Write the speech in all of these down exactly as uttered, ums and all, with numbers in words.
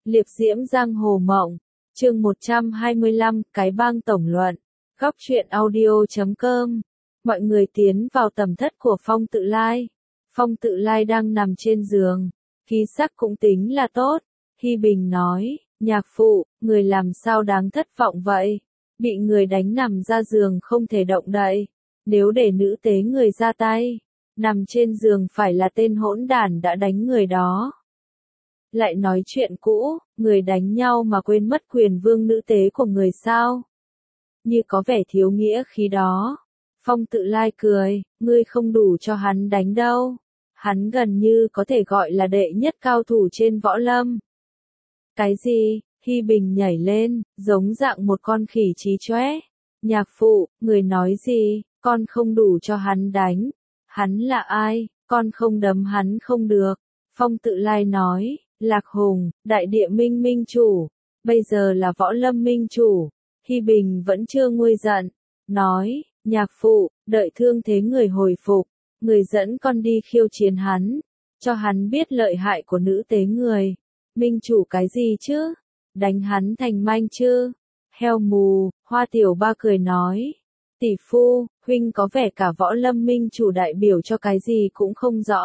Liệp diễm giang hồ mộng. Chương một trăm hai mươi lăm, cái bang tổng luận. Góc truyện audio chấm com. Mọi người tiến vào tầm thất của Phong Tự Lai. Phong Tự Lai đang nằm trên giường. Khí sắc cũng tính là tốt. Hi Bình nói, nhạc phụ, người làm sao đáng thất vọng vậy? Bị người đánh nằm ra giường không thể động đậy. Nếu để nữ tế người ra tay, nằm trên giường phải là tên hỗn đản đã đánh người đó. Lại nói chuyện cũ, người đánh nhau mà quên mất quyền vương nữ tế của người sao? Như có vẻ thiếu nghĩa khí đó. Phong Tự Lai cười, ngươi không đủ cho hắn đánh đâu. Hắn gần như có thể gọi là đệ nhất cao thủ trên võ lâm. Cái gì? Hi Bình nhảy lên, giống dạng một con khỉ trí chóe. Nhạc phụ, người nói gì? Con không đủ cho hắn đánh. Hắn là ai? Con không đấm hắn không được. Phong Tự Lai nói, Lạc Hùng, đại địa minh minh chủ. Bây giờ là võ lâm minh chủ. Hi Bình vẫn chưa nguôi giận. Nói, nhạc phụ, đợi thương thế người hồi phục. Người dẫn con đi khiêu chiến hắn. Cho hắn biết lợi hại của nữ tế người. Minh chủ cái gì chứ? Đánh hắn thành manh chứ? Heo mù, Hoa Tiểu Ba cười nói. Tỷ phu, huynh có vẻ cả võ lâm minh chủ đại biểu cho cái gì cũng không rõ.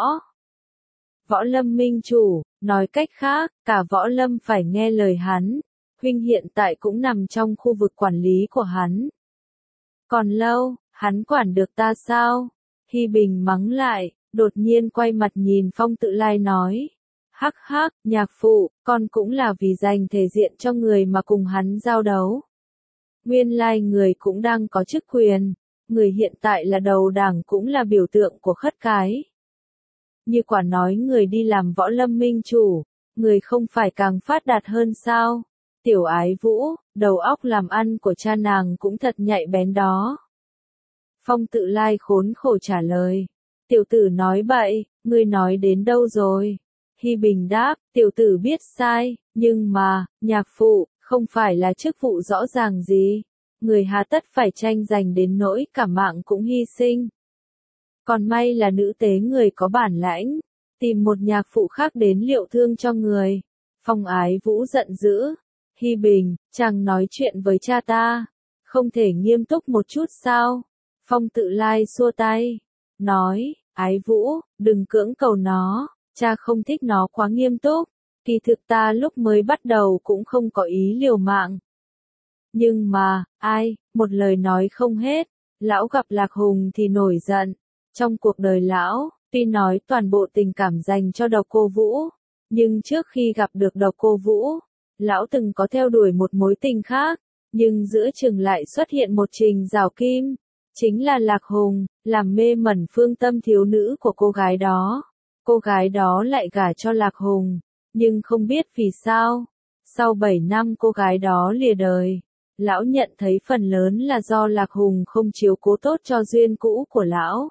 Võ lâm minh chủ, nói cách khác, cả võ lâm phải nghe lời hắn. Huynh hiện tại cũng nằm trong khu vực quản lý của hắn. Còn lâu, hắn quản được ta sao? Hi Bình mắng lại, đột nhiên quay mặt nhìn Phong Tự Lai nói. Hắc hắc, nhạc phụ, con cũng là vì dành thể diện cho người mà cùng hắn giao đấu. Nguyên lai người cũng đang có chức quyền, người hiện tại là đầu đảng cũng là biểu tượng của khất cái. Như quả nói người đi làm võ lâm minh chủ, người không phải càng phát đạt hơn sao? Tiểu Ái Vũ, đầu óc làm ăn của cha nàng cũng thật nhạy bén đó. Phong Tự Lai khốn khổ trả lời. Tiểu tử nói bậy, ngươi nói đến đâu rồi? Hi Bình đáp, tiểu tử biết sai, nhưng mà, nhạc phụ, không phải là chức vụ rõ ràng gì. Người hà tất phải tranh giành đến nỗi cả mạng cũng hy sinh. Còn may là nữ tế người có bản lãnh, tìm một nhạc phụ khác đến liệu thương cho người. Phong Ái Vũ giận dữ. Hi Bình, chàng nói chuyện với cha ta, không thể nghiêm túc một chút sao? Phong Tự Lai xua tay, nói, Ái Vũ, đừng cưỡng cầu nó, cha không thích nó quá nghiêm túc. Kỳ thực ta lúc mới bắt đầu cũng không có ý liều mạng. Nhưng mà, ai, một lời nói không hết, lão gặp Lạc Hùng thì nổi giận. Trong cuộc đời lão, tuy nói toàn bộ tình cảm dành cho Độc Cô Vũ, nhưng trước khi gặp được Độc Cô Vũ, lão từng có theo đuổi một mối tình khác, nhưng giữa chừng lại xuất hiện một trình rào kim, chính là Lạc Hùng, làm mê mẩn phương tâm thiếu nữ của cô gái đó. Cô gái đó lại gả cho Lạc Hùng, nhưng không biết vì sao, sau bảy năm cô gái đó lìa đời, lão nhận thấy phần lớn là do Lạc Hùng không chiếu cố tốt cho duyên cũ của lão.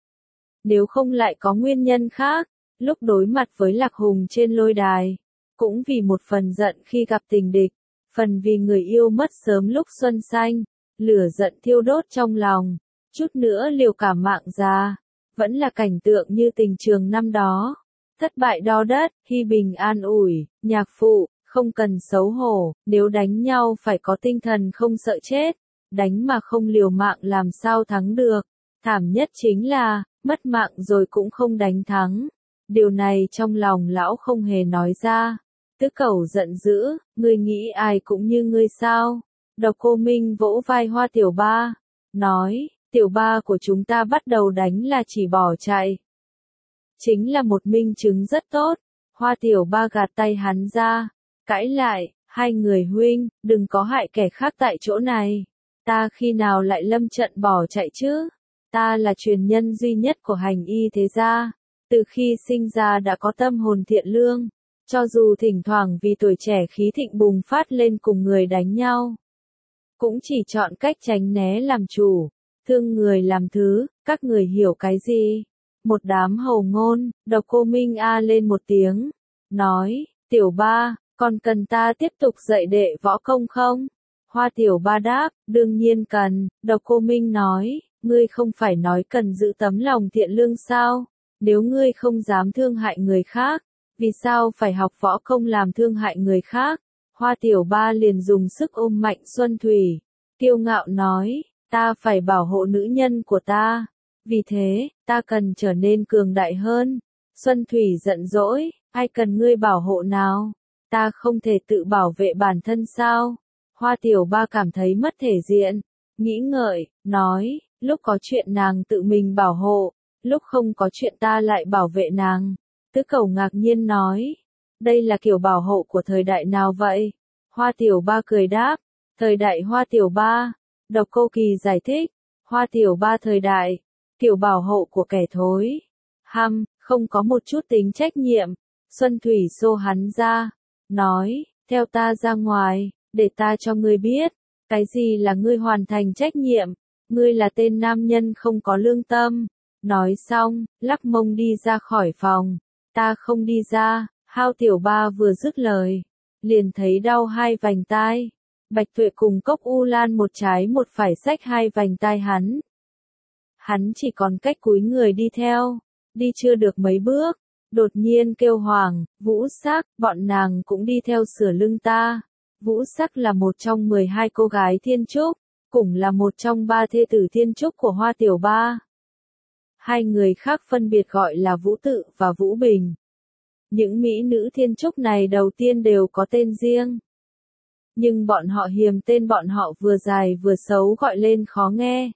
Nếu không lại có nguyên nhân khác, lúc đối mặt với Lạc Hùng trên lôi đài, cũng vì một phần giận khi gặp tình địch, phần vì người yêu mất sớm lúc xuân xanh, lửa giận thiêu đốt trong lòng, chút nữa liều cả mạng ra, vẫn là cảnh tượng như tình trường năm đó. Thất bại đo đất, Hi Bình an ủi, nhạc phụ, không cần xấu hổ, nếu đánh nhau phải có tinh thần không sợ chết, đánh mà không liều mạng làm sao thắng được. Thảm nhất chính là, mất mạng rồi cũng không đánh thắng. Điều này trong lòng lão không hề nói ra. Tứ Cẩu giận dữ, ngươi nghĩ ai cũng như ngươi sao? Độc Cô Minh vỗ vai Hoa Tiểu Ba, nói, Tiểu Ba của chúng ta bắt đầu đánh là chỉ bỏ chạy. Chính là một minh chứng rất tốt. Hoa Tiểu Ba gạt tay hắn ra, cãi lại, hai người huynh, đừng có hại kẻ khác tại chỗ này. Ta khi nào lại lâm trận bỏ chạy chứ? Ta là truyền nhân duy nhất của hành y thế gia, từ khi sinh ra đã có tâm hồn thiện lương, cho dù thỉnh thoảng vì tuổi trẻ khí thịnh bùng phát lên cùng người đánh nhau, cũng chỉ chọn cách tránh né làm chủ, thương người làm thứ, các người hiểu cái gì? Một đám hầu ngôn. Độc Cô Minh a lên một tiếng, nói, Tiểu Ba, còn cần ta tiếp tục dạy đệ võ công không? Hoa Tiểu Ba đáp, đương nhiên cần. Độc Cô Minh nói, ngươi không phải nói cần giữ tấm lòng thiện lương sao? Nếu ngươi không dám thương hại người khác, Vì sao phải học võ công làm thương hại người khác? Hoa Tiểu Ba liền dùng sức ôm mạnh Xuân Thủy, kiêu ngạo nói, ta phải bảo hộ nữ nhân của ta. Vì thế, ta cần trở nên cường đại hơn. Xuân Thủy giận dỗi, ai cần ngươi bảo hộ nào? Ta không thể tự bảo vệ bản thân sao? Hoa Tiểu Ba cảm thấy mất thể diện, nghĩ ngợi, nói, lúc có chuyện nàng tự mình bảo hộ, lúc không có chuyện ta lại bảo vệ nàng. Tứ Cẩu ngạc nhiên nói, đây là kiểu bảo hộ của thời đại nào vậy? Hoa Tiểu Ba cười đáp, thời đại Hoa Tiểu Ba. Độc Cô Kỳ giải thích, Hoa Tiểu Ba thời đại, kiểu bảo hộ của kẻ thối, hăm, không có một chút tính trách nhiệm. Xuân Thủy xô hắn ra, nói, theo ta ra ngoài, để ta cho ngươi biết, cái gì là ngươi hoàn thành trách nhiệm, ngươi là tên nam nhân không có lương tâm. Nói xong, lắc mông đi ra khỏi phòng, ta không đi ra. Hao Tiểu Ba vừa dứt lời, liền thấy đau hai vành tai. Bạch Tuệ cùng Cốc U Lan một trái một phải xách hai vành tai hắn. Hắn chỉ còn cách cúi người đi theo, đi chưa được mấy bước, đột nhiên kêu Hoàng, Vũ Sắc, bọn nàng cũng đi theo sửa lưng ta. Vũ Sắc là một trong mười hai cô gái thiên trúc, cũng là một trong ba thê tử thiên trúc của Hoa Tiểu Ba. Hai người khác phân biệt gọi là Vũ Tự và Vũ Bình. Những mỹ nữ thiên trúc này đầu tiên đều có tên riêng. Nhưng bọn họ hiềm tên bọn họ vừa dài vừa xấu gọi lên khó nghe,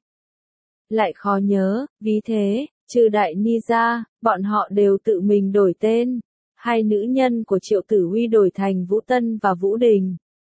lại khó nhớ, vì thế, trừ Đại Ni ra, bọn họ đều tự mình đổi tên. Hai nữ nhân của Triệu Tử Huy đổi thành Vũ Tân và Vũ Đình.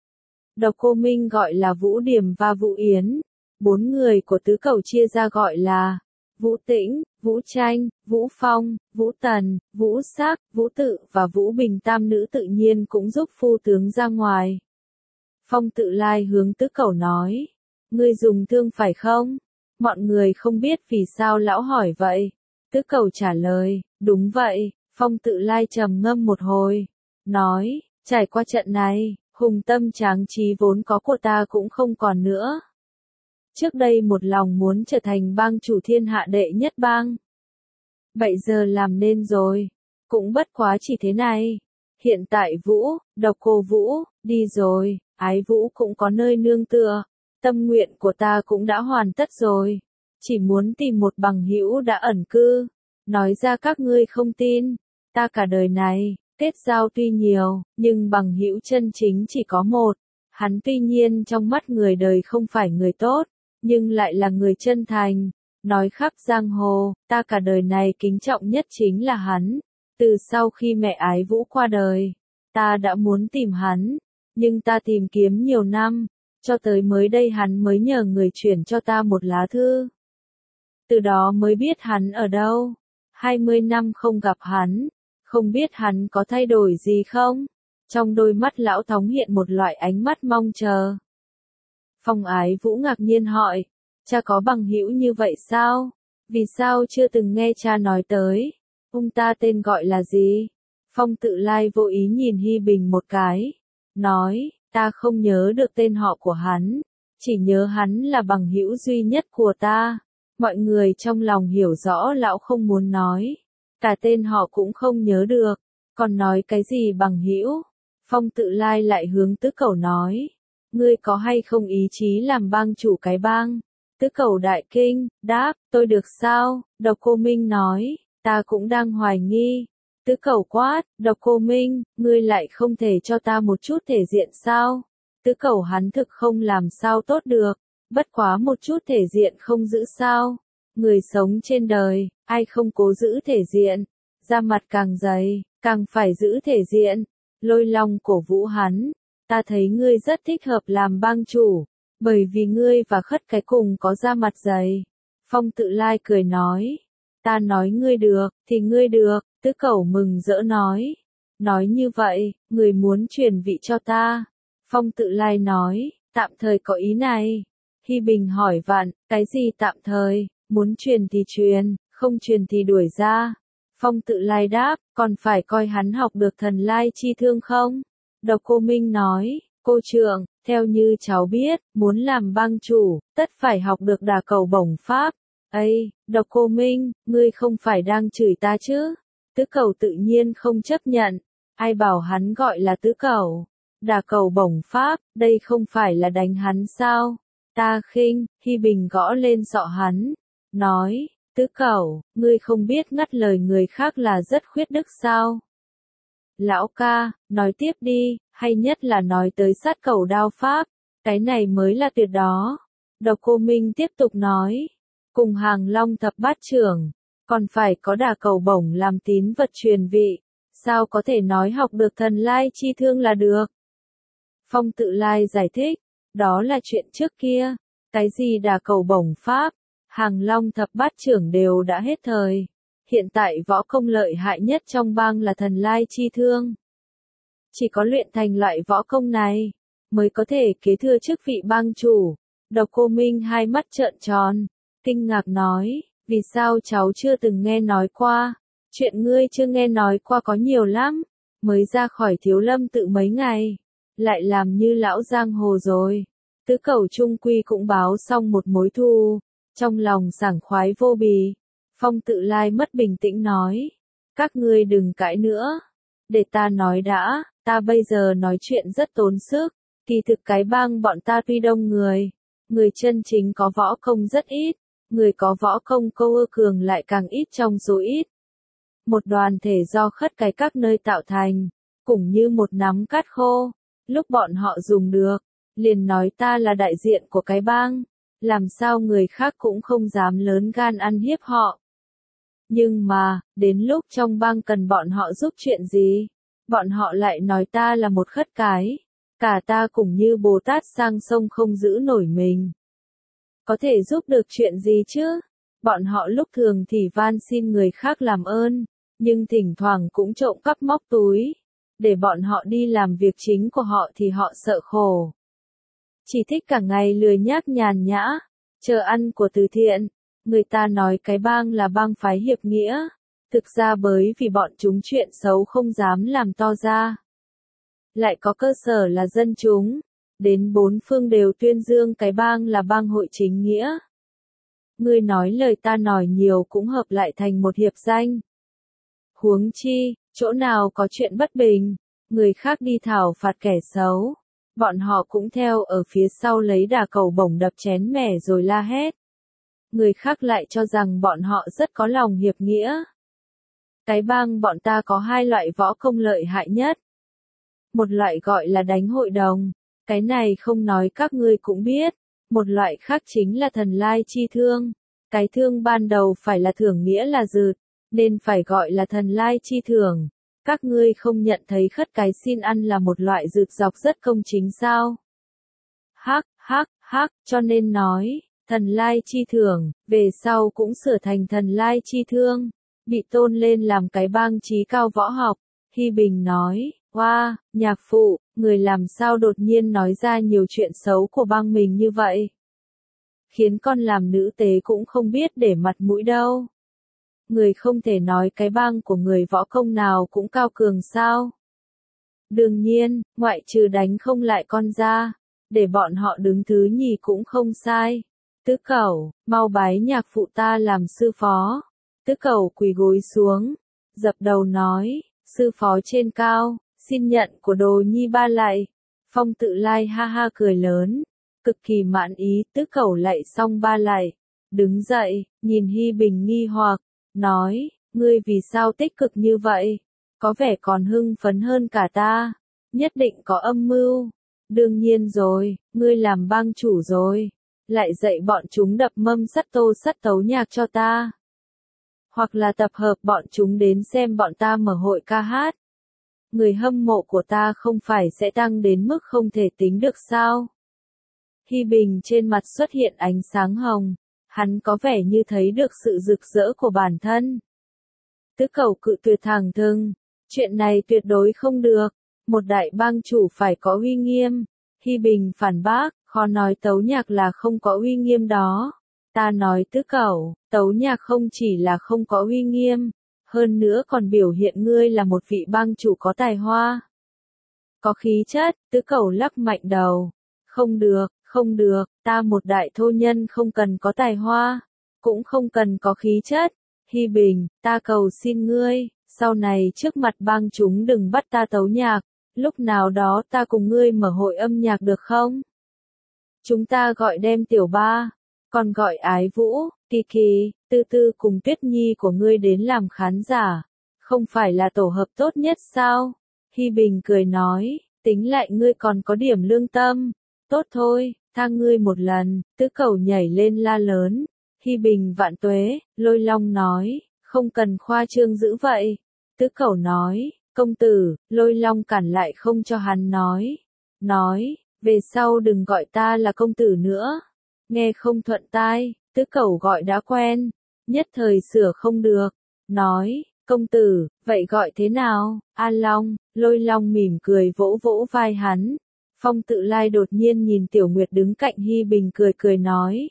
Độc Cô Minh gọi là Vũ Điểm và Vũ Yến. Bốn người của Tứ Cẩu chia ra gọi là Vũ Tĩnh, Vũ Tranh, Vũ Phong, Vũ Tần, Vũ Sắc, Vũ Tự và Vũ Bình. Tam nữ tự nhiên cũng giúp phu tướng ra ngoài. Phong Tự Lai hướng Tứ Cẩu nói, ngươi dùng thương phải không? Mọi người không biết vì sao lão hỏi vậy. Tứ Cẩu trả lời, đúng vậy. Phong Tự Lai trầm ngâm một hồi, nói, trải qua trận này, hùng tâm tráng trí vốn có của ta cũng không còn nữa. Trước đây một lòng muốn trở thành bang chủ thiên hạ đệ nhất bang. Bây giờ làm nên rồi, cũng bất quá chỉ thế này. Hiện tại Vũ, Độc Cô Vũ, đi rồi, Ái Vũ cũng có nơi nương tựa. Tâm nguyện của ta cũng đã hoàn tất rồi. Chỉ muốn tìm một bằng hữu đã ẩn cư. Nói ra các ngươi không tin. Ta cả đời này, kết giao tuy nhiều, nhưng bằng hữu chân chính chỉ có một. Hắn tuy nhiên trong mắt người đời không phải người tốt, nhưng lại là người chân thành. Nói khắp giang hồ, ta cả đời này kính trọng nhất chính là hắn. Từ sau khi mẹ Ái Vũ qua đời, ta đã muốn tìm hắn, nhưng ta tìm kiếm nhiều năm, cho tới mới đây hắn mới nhờ người chuyển cho ta một lá thư. Từ đó mới biết hắn ở đâu. hai mươi năm không gặp hắn, không biết hắn có thay đổi gì không? Trong đôi mắt lão Thống hiện một loại ánh mắt mong chờ. Phong Ái Vũ ngạc nhiên hỏi, cha có bằng hữu như vậy sao? Vì sao chưa từng nghe cha nói tới? Ông ta tên gọi là gì? Phong Tự Lai vô ý nhìn Hi Bình một cái, nói, ta không nhớ được tên họ của hắn, chỉ nhớ hắn là bằng hữu duy nhất của ta. Mọi người trong lòng hiểu rõ lão không muốn nói, cả tên họ cũng không nhớ được, còn nói cái gì bằng hữu? Phong Tự Lai lại hướng Tứ Cẩu nói, ngươi có hay không ý chí làm bang chủ cái bang? Tứ Cẩu đại kinh, đáp, tôi được sao? Độc Cô Minh nói, ta cũng đang hoài nghi. Tứ Cẩu quát, Độc Cô Minh, ngươi lại không thể cho ta một chút thể diện sao? Tứ Cẩu hắn thực không làm sao tốt được, bất quá một chút thể diện không giữ sao? Người sống trên đời, ai không cố giữ thể diện, da mặt càng dày, càng phải giữ thể diện. Lôi Long cổ vũ hắn, ta thấy ngươi rất thích hợp làm bang chủ, bởi vì ngươi và Khất Cái cùng có da mặt dày. Phong Tự Lai cười nói, ta nói ngươi được, thì ngươi được. Tứ Cẩu mừng rỡ nói, nói như vậy, người muốn truyền vị cho ta. Phong Tự Lai nói, tạm thời có ý này. Hi Bình hỏi vặn, cái gì tạm thời, muốn truyền thì truyền, không truyền thì đuổi ra. Phong Tự Lai đáp, còn phải coi hắn học được thần lai chi thương không? Độc Cô Minh nói, cô trưởng, theo như cháu biết, muốn làm bang chủ, tất phải học được đả cầu bổng pháp. Ây, Độc Cô Minh, ngươi không phải đang chửi ta chứ? Tứ Cẩu tự nhiên không chấp nhận, ai bảo hắn gọi là Tứ Cẩu. Đả cầu bổng pháp, đây không phải là đánh hắn sao? Ta khinh, Hi Bình gõ lên sọ hắn, nói, Tứ Cẩu, ngươi không biết ngắt lời người khác là rất khuyết đức sao? Lão ca, nói tiếp đi, hay nhất là nói tới sát cẩu đao pháp, cái này mới là tuyệt đó. Độc Cô Minh tiếp tục nói, cùng Hàng Long thập bát trưởng, còn phải có đả cầu bổng làm tín vật truyền vị, sao có thể nói học được thần lai chi thương là được. Phong Tự Lai giải thích, đó là chuyện trước kia, cái gì đả cầu bổng pháp, Hàng Long thập bát trưởng đều đã hết thời. Hiện tại võ công lợi hại nhất trong bang là thần lai chi thương. Chỉ có luyện thành loại võ công này, mới có thể kế thừa chức vị bang chủ. Độc Cô Minh hai mắt trợn tròn, kinh ngạc nói, vì sao cháu chưa từng nghe nói qua, chuyện ngươi chưa nghe nói qua có nhiều lắm, mới ra khỏi Thiếu Lâm tự mấy ngày, lại làm như lão giang hồ rồi. Tứ Cẩu trung quy cũng báo xong một mối thù, trong lòng sảng khoái vô bì. Phong Tự Lai mất bình tĩnh nói, các ngươi đừng cãi nữa, để ta nói đã, ta bây giờ nói chuyện rất tốn sức, kỳ thực cái bang bọn ta tuy đông người, người chân chính có võ công rất ít, người có võ công câu ơ cường lại càng ít trong số ít. Một đoàn thể do khất cái các nơi tạo thành, cũng như một nắm cát khô, lúc bọn họ dùng được, liền nói ta là đại diện của cái bang, làm sao người khác cũng không dám lớn gan ăn hiếp họ. Nhưng mà, đến lúc trong bang cần bọn họ giúp chuyện gì, bọn họ lại nói ta là một khất cái, cả ta cũng như Bồ Tát sang sông không giữ nổi mình. Có thể giúp được chuyện gì chứ? Bọn họ lúc thường thì van xin người khác làm ơn, nhưng thỉnh thoảng cũng trộm cắp móc túi, để bọn họ đi làm việc chính của họ thì họ sợ khổ. Chỉ thích cả ngày lười nhác nhàn nhã, chờ ăn của từ thiện. Người ta nói cái bang là bang phái hiệp nghĩa, thực ra bởi vì bọn chúng chuyện xấu không dám làm to ra. Lại có cơ sở là dân chúng, đến bốn phương đều tuyên dương cái bang là bang hội chính nghĩa. Ngươi nói lời ta nói nhiều cũng hợp lại thành một hiệp danh. Huống chi, chỗ nào có chuyện bất bình, người khác đi thảo phạt kẻ xấu, bọn họ cũng theo ở phía sau lấy đà cầu bổng đập chén mẻ rồi la hét. Người khác lại cho rằng bọn họ rất có lòng hiệp nghĩa. Cái bang bọn ta có hai loại võ công lợi hại nhất. Một loại gọi là đánh hội đồng, cái này không nói các ngươi cũng biết. Một loại khác chính là thần lai chi thương. Cái thương ban đầu phải là thưởng nghĩa là dượt, nên phải gọi là thần lai chi thưởng. Các ngươi không nhận thấy khất cái xin ăn là một loại dượt dọc rất công chính sao? Hắc, hắc, hắc, cho nên nói, thần lai chi thưởng, về sau cũng sửa thành thần lai chi thương, bị tôn lên làm cái bang trí cao võ học. Hi Bình nói, oa, wow, nhạc phụ, người làm sao đột nhiên nói ra nhiều chuyện xấu của bang mình như vậy? Khiến con làm nữ tế cũng không biết để mặt mũi đâu. Người không thể nói cái bang của người võ công nào cũng cao cường sao? Đương nhiên, ngoại trừ đánh không lại con ra, để bọn họ đứng thứ nhì cũng không sai. Tứ Cẩu, mau bái nhạc phụ ta làm sư phó. Tứ Cẩu quỳ gối xuống, dập đầu nói, sư phó trên cao, xin nhận của đồ nhi ba lạy. Phong Tự Lai ha ha cười lớn, cực kỳ mãn ý. Tứ Cẩu lạy xong ba lạy, đứng dậy, nhìn Hi Bình nghi hoặc, nói, ngươi vì sao tích cực như vậy? Có vẻ còn hưng phấn hơn cả ta, nhất định có âm mưu. Đương nhiên rồi, ngươi làm bang chủ rồi, lại dạy bọn chúng đập mâm sắt tô sắt tấu nhạc cho ta. Hoặc là tập hợp bọn chúng đến xem bọn ta mở hội ca hát. Người hâm mộ của ta không phải sẽ tăng đến mức không thể tính được sao? Hi Bình trên mặt xuất hiện ánh sáng hồng, hắn có vẻ như thấy được sự rực rỡ của bản thân. Tứ Cẩu cự tuyệt thẳng thừng, chuyện này tuyệt đối không được, một đại bang chủ phải có uy nghiêm. Hi Bình phản bác, khó nói tấu nhạc là không có uy nghiêm đó. Ta nói Tứ Cẩu, tấu nhạc không chỉ là không có uy nghiêm, hơn nữa còn biểu hiện ngươi là một vị bang chủ có tài hoa, có khí chất. Tứ Cẩu lắc mạnh đầu, không được, không được, ta một đại thô nhân không cần có tài hoa, cũng không cần có khí chất. Hi Bình, ta cầu xin ngươi, sau này trước mặt bang chúng đừng bắt ta tấu nhạc, lúc nào đó ta cùng ngươi mở hội âm nhạc được không? Chúng ta gọi đem tiểu ba, còn gọi Ái Vũ, Kỳ Kỳ, Tư Tư cùng Tuyết Nhi của ngươi đến làm khán giả, không phải là tổ hợp tốt nhất sao? Hi Bình cười nói, tính lại ngươi còn có điểm lương tâm, tốt thôi, tha ngươi một lần. Tứ Cẩu nhảy lên la lớn, Hi Bình vạn tuế. Lôi Long nói, không cần khoa trương dữ vậy. Tứ Cẩu nói, công tử. Lôi Long cản lại không cho hắn nói, nói, về sau đừng gọi ta là công tử nữa, nghe không thuận tai. Tứ Cẩu gọi đã quen, nhất thời sửa không được, nói, công tử, vậy gọi thế nào? A Long. Lôi Long mỉm cười vỗ vỗ vai hắn. Phong Tự Lai đột nhiên nhìn Tiểu Nguyệt đứng cạnh Hi Bình cười cười nói,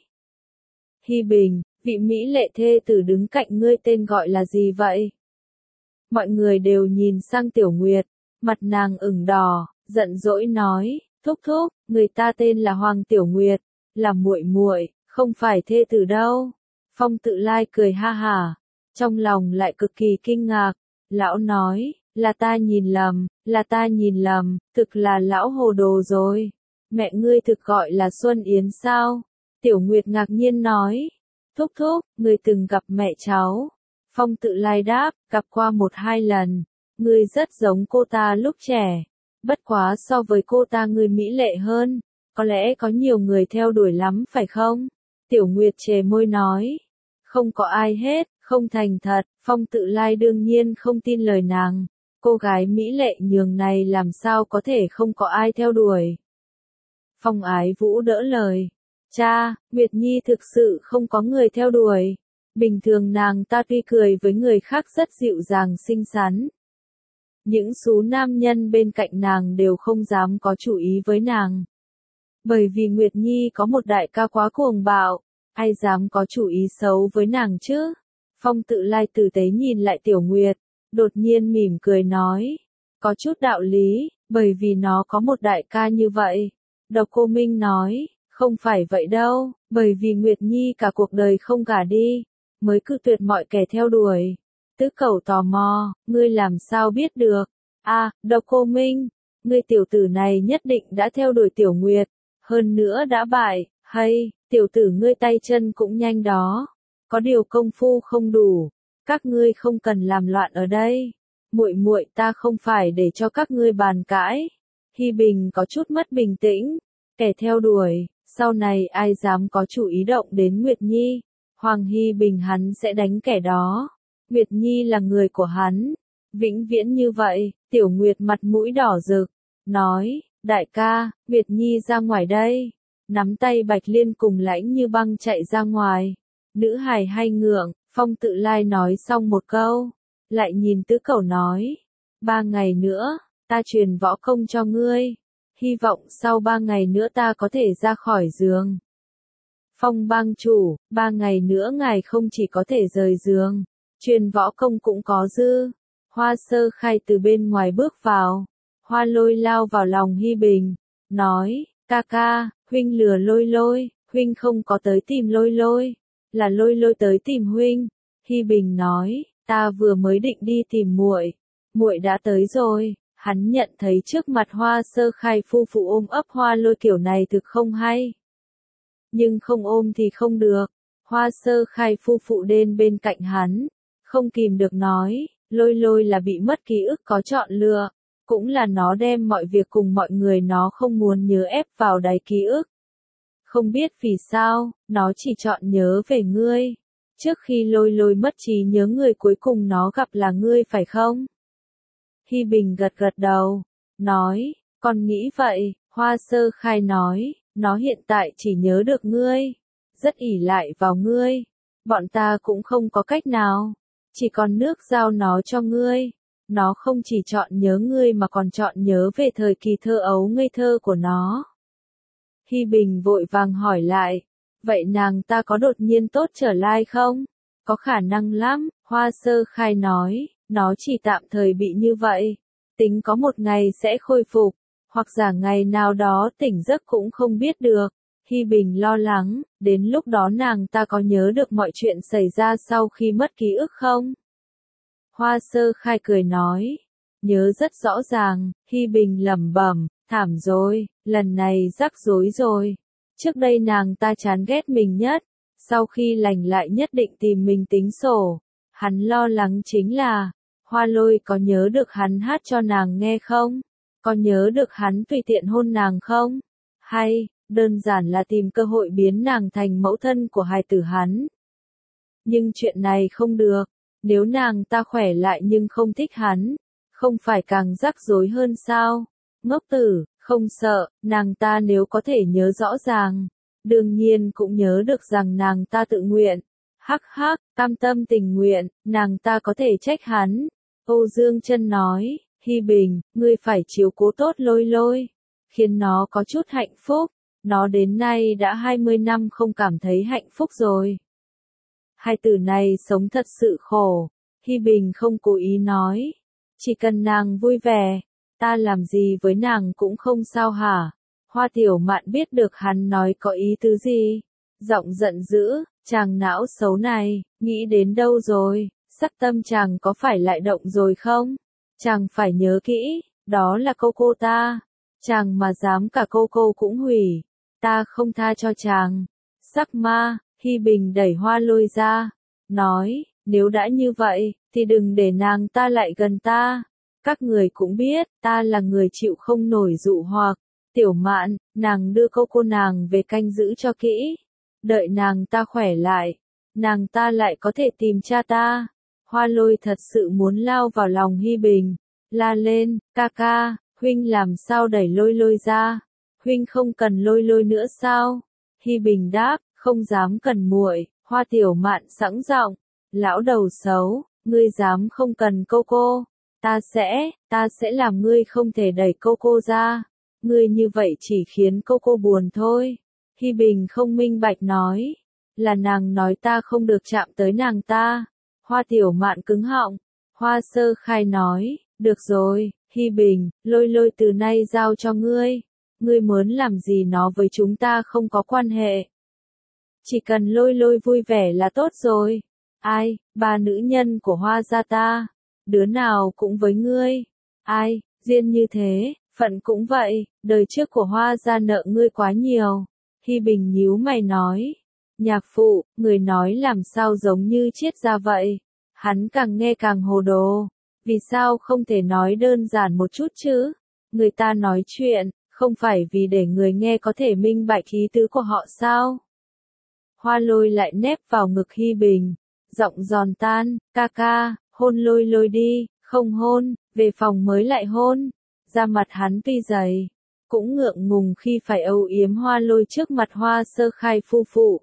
Hi Bình, vị mỹ lệ thê tử đứng cạnh ngươi tên gọi là gì vậy? Mọi người đều nhìn sang Tiểu Nguyệt, mặt nàng ửng đỏ, giận dỗi nói, thúc thúc, người ta tên là Hoàng Tiểu Nguyệt, là muội muội, không phải thê tử đâu. Phong Tự Lai cười ha hả, trong lòng lại cực kỳ kinh ngạc, lão nói, là ta nhìn lầm, là ta nhìn lầm, thực là lão hồ đồ rồi. Mẹ ngươi thực gọi là Xuân Yến sao? Tiểu Nguyệt ngạc nhiên nói, thúc thúc, ngươi từng gặp mẹ cháu. Phong Tự Lai đáp, gặp qua một hai lần, ngươi rất giống cô ta lúc trẻ, bất quá so với cô ta ngươi mỹ lệ hơn, có lẽ có nhiều người theo đuổi lắm phải không? Tiểu Nguyệt chề môi nói, không có ai hết, không thành thật. Phong Tự Lai đương nhiên không tin lời nàng, cô gái mỹ lệ nhường này làm sao có thể không có ai theo đuổi. Phong Ái Vũ đỡ lời, cha, Nguyệt Nhi thực sự không có người theo đuổi, bình thường nàng ta tuy cười với người khác rất dịu dàng xinh xắn, những số nam nhân bên cạnh nàng đều không dám có chủ ý với nàng. Bởi vì Nguyệt Nhi có một đại ca quá cuồng bạo, ai dám có chủ ý xấu với nàng chứ? Phong Tự Lai tử tế nhìn lại Tiểu Nguyệt, đột nhiên mỉm cười nói, có chút đạo lý, bởi vì nó có một đại ca như vậy. Độc Cô Minh nói, không phải vậy đâu, bởi vì Nguyệt Nhi cả cuộc đời không gả đi, mới cự tuyệt mọi kẻ theo đuổi. Tứ Cẩu tò mò, ngươi làm sao biết được? À, Độc Cô Minh, ngươi tiểu tử này nhất định đã theo đuổi Tiểu Nguyệt, hơn nữa đã bại, hay, tiểu tử ngươi tay chân cũng nhanh đó, có điều công phu không đủ, các ngươi không cần làm loạn ở đây. Muội muội ta không phải để cho các ngươi bàn cãi. Hi Bình có chút mất bình tĩnh, kẻ theo đuổi, sau này ai dám có chủ ý động đến Nguyệt Nhi, Hoàng Hi Bình hắn sẽ đánh kẻ đó. Nguyệt Nhi là người của hắn, vĩnh viễn như vậy. Tiểu Nguyệt mặt mũi đỏ rực, nói, đại ca, Nguyệt Nhi ra ngoài đây. Nắm tay Bạch Liên cùng Lãnh Như Băng chạy ra ngoài. Nữ hài hay ngượng. Phong Tự Lai nói xong một câu, lại nhìn Tứ Cẩu nói, ba ngày nữa, ta truyền võ công cho ngươi, hy vọng sau ba ngày nữa ta có thể ra khỏi giường. Phong bang chủ, ba ngày nữa ngài không chỉ có thể rời giường, truyền võ công cũng có dư. Hoa Sơ Khai từ bên ngoài bước vào, Hoa Lôi lao vào lòng Hi Bình, nói, ca ca, huynh lừa Lôi Lôi, huynh không có tới tìm Lôi Lôi, là Lôi Lôi tới tìm huynh. Hi Bình nói, ta vừa mới định đi tìm muội, muội đã tới rồi. Hắn nhận thấy trước mặt Hoa Sơ Khai phu phụ ôm ấp Hoa Lôi kiểu này thực không hay, nhưng không ôm thì không được. Hoa Sơ Khai phu phụ đến bên cạnh hắn, không kìm được nói, Lôi Lôi là bị mất ký ức có chọn lựa, cũng là nó đem mọi việc cùng mọi người nó không muốn nhớ ép vào đáy ký ức. Không biết vì sao, nó chỉ chọn nhớ về ngươi. Trước khi Lôi Lôi mất trí nhớ người cuối cùng nó gặp là ngươi phải không? Hi Bình gật gật đầu, nói, con nghĩ vậy. Hoa Sơ Khai nói, nó hiện tại chỉ nhớ được ngươi, rất ỷ lại vào ngươi. Bọn ta cũng không có cách nào, chỉ còn nước giao nó cho ngươi. Nó không chỉ chọn nhớ ngươi mà còn chọn nhớ về thời kỳ thơ ấu ngây thơ của nó. Hi Bình vội vàng hỏi lại, vậy nàng ta có đột nhiên tốt trở lại không? Có khả năng lắm. Hoa Sơ Khai nói, nó chỉ tạm thời bị như vậy, tính có một ngày sẽ khôi phục, hoặc giả ngày nào đó tỉnh giấc cũng không biết được. Hi Bình lo lắng, đến lúc đó nàng ta có nhớ được mọi chuyện xảy ra sau khi mất ký ức không? Hoa Sơ Khai cười nói. Nhớ rất rõ ràng, Hi Bình lẩm bẩm, thảm rồi, lần này rắc rối rồi. Trước đây nàng ta chán ghét mình nhất, sau khi lành lại nhất định tìm mình tính sổ. Hắn lo lắng chính là, Hoa Lôi có nhớ được hắn hát cho nàng nghe không? Có nhớ được hắn tùy tiện hôn nàng không? Hay, đơn giản là tìm cơ hội biến nàng thành mẫu thân của hài tử hắn? Nhưng chuyện này không được, nếu nàng ta khỏe lại nhưng không thích hắn, không phải càng rắc rối hơn sao? Ngốc tử, không sợ, nàng ta nếu có thể nhớ rõ ràng, đương nhiên cũng nhớ được rằng nàng ta tự nguyện. Hắc hắc, cam tâm tình nguyện, nàng ta có thể trách hắn. Âu Dương Chân nói, Hi Bình, ngươi phải chiếu cố tốt Lôi Lôi, khiến nó có chút hạnh phúc. Nó đến nay đã hai mươi năm không cảm thấy hạnh phúc rồi. Hai từ này sống thật sự khổ. Hi Bình không cố ý nói. Chỉ cần nàng vui vẻ, ta làm gì với nàng cũng không sao hả? Hoa Tiểu Mạn biết được hắn nói có ý tứ gì. Giọng giận dữ, chàng não xấu này, nghĩ đến đâu rồi? Sắc tâm chàng có phải lại động rồi không? Chàng phải nhớ kỹ, đó là cô cô ta. Chàng mà dám cả cô cô cũng hủy. Ta không tha cho chàng. Sắc ma, Hi Bình đẩy Hoa Lôi ra. Nói, nếu đã như vậy, thì đừng để nàng ta lại gần ta. Các người cũng biết, ta là người chịu không nổi dụ hoặc. Tiểu Mạn, nàng đưa cô cô nàng về canh giữ cho kỹ. Đợi nàng ta khỏe lại, nàng ta lại có thể tìm cha ta. Hoa Lôi thật sự muốn lao vào lòng Hi Bình. La lên, ca ca, huynh làm sao đẩy Lôi Lôi ra? Huynh không cần Lôi Lôi nữa sao? Hi Bình đáp, không dám cần muội. Hoa Tiểu Mạn sẵn giọng, lão đầu xấu, ngươi dám không cần cô cô? Ta sẽ, ta sẽ làm ngươi không thể đẩy cô cô ra. Ngươi như vậy chỉ khiến cô cô buồn thôi. Hi Bình không minh bạch nói, là nàng nói ta không được chạm tới nàng ta. Hoa Tiểu Mạn cứng họng. Hoa Sơ Khai nói, được rồi, Hi Bình, Lôi Lôi từ nay giao cho ngươi. Ngươi muốn làm gì nó với chúng ta không có quan hệ. Chỉ cần Lôi Lôi vui vẻ là tốt rồi. Ai, ba nữ nhân của Hoa gia ta, đứa nào cũng với ngươi. Ai, duyên như thế, phận cũng vậy, đời trước của Hoa gia nợ ngươi quá nhiều. Hi Bình nhíu mày nói, nhạc phụ, người nói làm sao giống như triết gia vậy. Hắn càng nghe càng hồ đồ, vì sao không thể nói đơn giản một chút chứ? Người ta nói chuyện, không phải vì để người nghe có thể minh bạch ý tứ của họ sao? Hoa Lôi lại nép vào ngực Hi Bình, giọng giòn tan, ca ca, hôn Lôi Lôi đi, không hôn, về phòng mới lại hôn. Da mặt hắn tuy dày, cũng ngượng ngùng khi phải âu yếm Hoa Lôi trước mặt Hoa Sơ Khai phu phụ.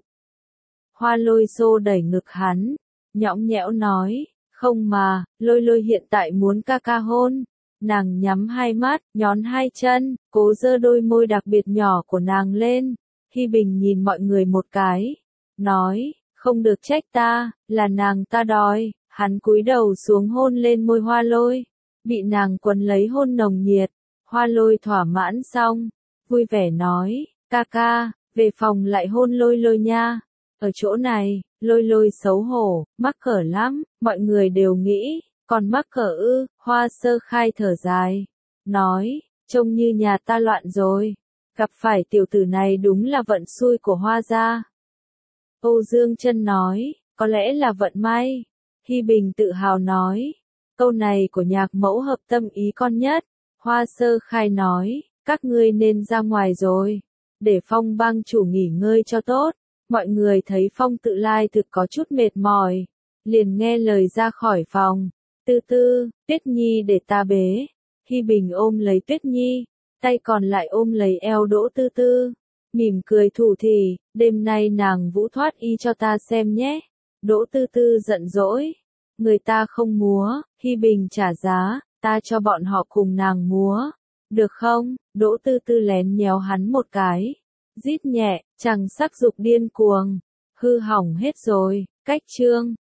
Hoa Lôi xô đẩy ngực hắn, nhõng nhẽo nói, không mà, Lôi Lôi hiện tại muốn ca ca hôn. Nàng nhắm hai mắt, nhón hai chân, cố giơ đôi môi đặc biệt nhỏ của nàng lên. Hi Bình nhìn mọi người một cái, nói, không được trách ta, là nàng ta đòi. Hắn cúi đầu xuống hôn lên môi Hoa Lôi, bị nàng quấn lấy hôn nồng nhiệt. Hoa Lôi thỏa mãn xong, vui vẻ nói, ca ca, về phòng lại hôn Lôi Lôi nha. Ở chỗ này, Lôi Lôi xấu hổ, mắc cỡ lắm, mọi người đều nghĩ, còn mắc cỡ ư? Hoa Sơ Khai thở dài, nói, trông như nhà ta loạn rồi, gặp phải tiểu tử này đúng là vận xui của Hoa gia. Âu Dương Chân nói, có lẽ là vận may. Hi Bình tự hào nói, câu này của nhạc mẫu hợp tâm ý con nhất. Hoa Sơ Khai nói, các ngươi nên ra ngoài rồi, để Phong bang chủ nghỉ ngơi cho tốt. Mọi người thấy Phong Tự Lai thực có chút mệt mỏi, liền nghe lời ra khỏi phòng. Tư Tư, Tuyết Nhi để ta bế. Hi Bình ôm lấy Tuyết Nhi, tay còn lại ôm lấy eo Đỗ Tư Tư, mỉm cười thủ thỉ, đêm nay nàng vũ thoát y cho ta xem nhé. Đỗ Tư Tư giận dỗi, người ta không múa. Hi Bình trả giá, ta cho bọn họ cùng nàng múa, được không? Đỗ Tư Tư lén nhéo hắn một cái, rít nhẹ, chàng sắc dục điên cuồng, hư hỏng hết rồi. Cách chương